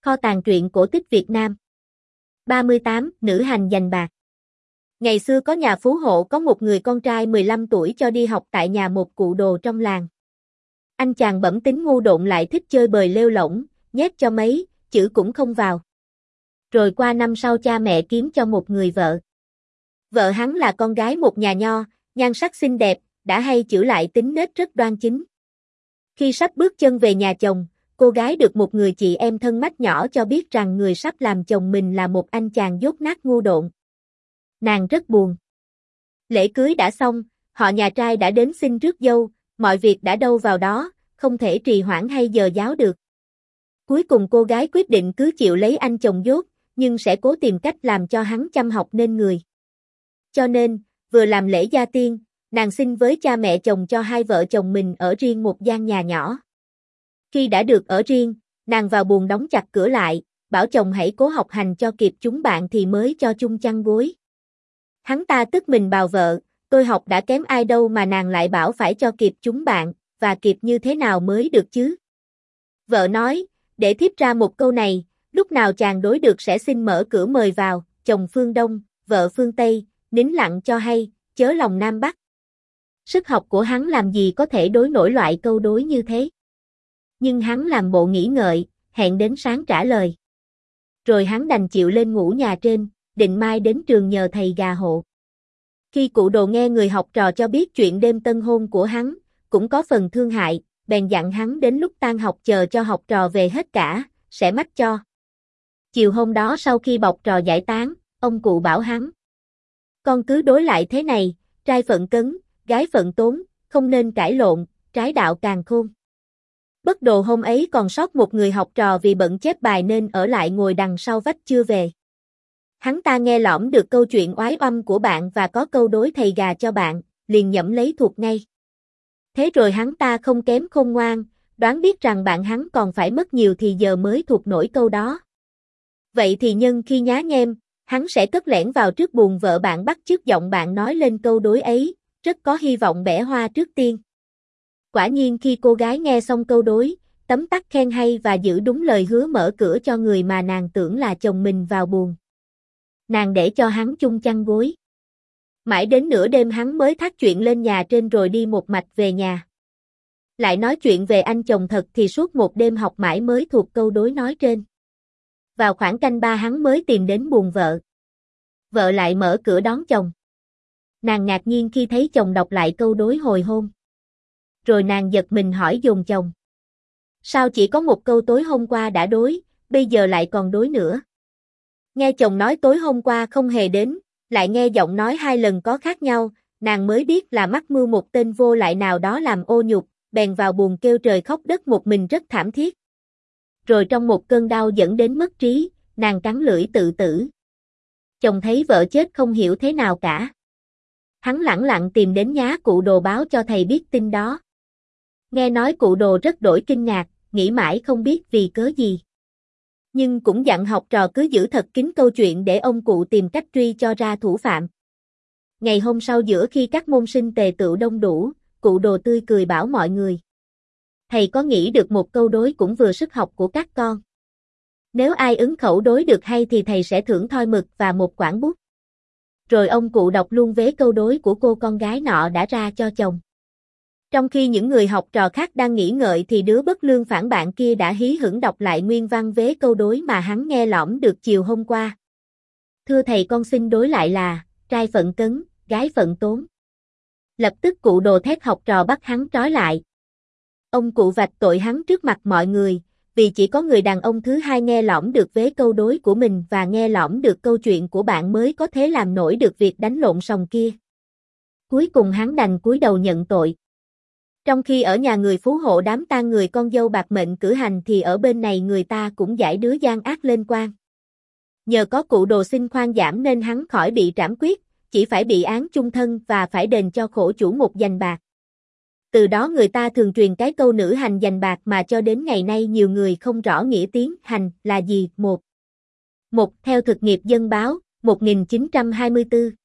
Kho tàng truyện cổ tích Việt Nam. 38. Nữ hành giành bạc. Ngày xưa có nhà phú hộ có một người con trai 15 tuổi cho đi học tại nhà một cụ đồ trong làng. Anh chàng bẩm tính ngu độn lại thích chơi bời lêu lổng, nhét cho mấy, chữ cũng không vào. Rồi qua năm sau cha mẹ kiếm cho một người vợ. Vợ hắn là con gái một nhà nho, nhan sắc xinh đẹp, đã hay chữ lại tính nết rất đoan chính. Khi sắp bước chân về nhà chồng, cô gái được một người chị em thân mách nhỏ cho biết rằng người sắp làm chồng mình là một anh chàng dốt nát ngu độn. Nàng rất buồn. Lễ cưới đã xong, họ nhà trai đã đến xin rước dâu, mọi việc đã đâu vào đó, không thể trì hoãn hay dờ dáo được. Cuối cùng cô gái quyết định cứ chịu lấy anh chồng dốt, nhưng sẽ cố tìm cách làm cho hắn chăm học nên người. Cho nên, vừa làm lễ gia tiên, nàng xin với cha mẹ chồng cho hai vợ chồng mình ở riêng một gian nhà nhỏ. Khi đã được ở riêng, nàng vào buồng đóng chặt cửa lại, bảo chồng hãy cố học hành cho kịp chúng bạn thì mới cho chung chăn gối. Hắn ta tức mình bào vợ, tôi học đã kém ai đâu mà nàng lại bảo phải cho kịp chúng bạn, và kịp như thế nào mới được chứ? Vợ nói, để thiếp ra một câu này, lúc nào chàng đối được sẽ xin mở cửa mời vào, chồng phương Đông, vợ phương Tây, nín lặng cho hay, chớ lòng Nam Bắc. Sức học của hắn làm gì có thể đối nổi loại câu đối như thế. Nhưng hắn làm bộ nghĩ ngợi, hẹn đến sáng trả lời. Rồi hắn đành chịu lên ngủ nhà trên, định mai đến trường nhờ thầy gà hộ. Khi cụ đồ nghe người học trò cho biết chuyện đêm tân hôn của hắn, cũng có phần thương hại, bèn dặn hắn đến lúc tan học chờ cho học trò về hết cả, sẽ mách cho. Chiều hôm đó sau khi bọc trò giải tán, ông cụ bảo hắn. Con cứ đối lại thế này, trai phận cấn, gái phận tốn, không nên cãi lộn, trái đạo càng khôn. Bất đồ hôm ấy còn sót một người học trò vì bận chép bài nên ở lại ngồi đằng sau vách chưa về. Hắn ta nghe lõm được câu chuyện oái oăm của bạn và có câu đối thầy gà cho bạn, liền nhẩm lấy thuộc ngay. Thế rồi hắn ta không kém khôn ngoan, đoán biết rằng bạn hắn còn phải mất nhiều thì giờ mới thuộc nổi câu đó. Vậy thì nhân khi nhá nhem, hắn sẽ cất lẻn vào trước buồng vợ bạn bắt chước giọng bạn nói lên câu đối ấy, rất có hy vọng bẻ hoa trước tiên. Quả nhiên khi cô gái nghe xong câu đối, tấm tắc khen hay và giữ đúng lời hứa mở cửa cho người mà nàng tưởng là chồng mình vào buồng. Nàng để cho hắn chung chăn gối. Mãi đến nửa đêm hắn mới thác chuyện lên nhà trên rồi đi một mạch về nhà. Lại nói chuyện về anh chồng thật thì suốt một đêm học mãi mới thuộc câu đối nói trên. Vào khoảng canh ba hắn mới tìm đến buồng vợ. Vợ lại mở cửa đón chồng. Nàng ngạc nhiên khi thấy chồng đọc lại câu đối hồi hôn. Rồi nàng giật mình hỏi dồn chồng. Sao chỉ có một câu tối hôm qua đã đối, bây giờ lại còn đối nữa? Nghe chồng nói tối hôm qua không hề đến, lại nghe giọng nói hai lần có khác nhau, nàng mới biết là mắc mưu một tên vô lại nào đó làm ô nhục, bèn vào buồng kêu trời khóc đất một mình rất thảm thiết. Rồi trong một cơn đau dẫn đến mất trí, nàng cắn lưỡi tự tử. Chồng thấy vợ chết không hiểu thế nào cả. Hắn lẳng lặng tìm đến nhá cụ đồ báo cho thầy biết tin đó. Nghe nói cụ đồ rất đổi kinh ngạc, nghĩ mãi không biết vì cớ gì. Nhưng cũng dặn học trò cứ giữ thật kín câu chuyện để ông cụ tìm cách truy cho ra thủ phạm. Ngày hôm sau giữa khi các môn sinh tề tựu đông đủ, cụ đồ tươi cười bảo mọi người. Thầy có nghĩ được một câu đối cũng vừa sức học của các con. Nếu ai ứng khẩu đối được hay thì thầy sẽ thưởng thoi mực và một quảng bút. Rồi ông cụ đọc luôn vế câu đối của cô con gái nọ đã ra cho chồng. Trong khi những người học trò khác đang nghĩ ngợi thì đứa bất lương phản bạn kia đã hí hửng đọc lại nguyên văn vế câu đối mà hắn nghe lõm được chiều hôm qua. Thưa thầy con xin đối lại là, trai phận cấn, gái phận tốn. Lập tức cụ đồ thét học trò bắt hắn trói lại. Ông cụ vạch tội hắn trước mặt mọi người, vì chỉ có người đàn ông thứ hai nghe lõm được vế câu đối của mình và nghe lõm được câu chuyện của bạn mới có thể làm nổi được việc đánh lộn sòng kia. Cuối cùng hắn đành cúi đầu nhận tội. Trong khi ở nhà người phú hộ đám tang người con dâu bạc mệnh cử hành thì ở bên này người ta cũng giải đứa gian ác lên quan. Nhờ có cụ đồ xin khoan giảm nên hắn khỏi bị trảm quyết, chỉ phải bị án chung thân và phải đền cho khổ chủ một giành bạc. Từ đó người ta thường truyền cái câu nữ hành giành bạc mà cho đến ngày nay nhiều người không rõ nghĩa tiếng hành là gì. Một theo thực nghiệp dân báo, 1924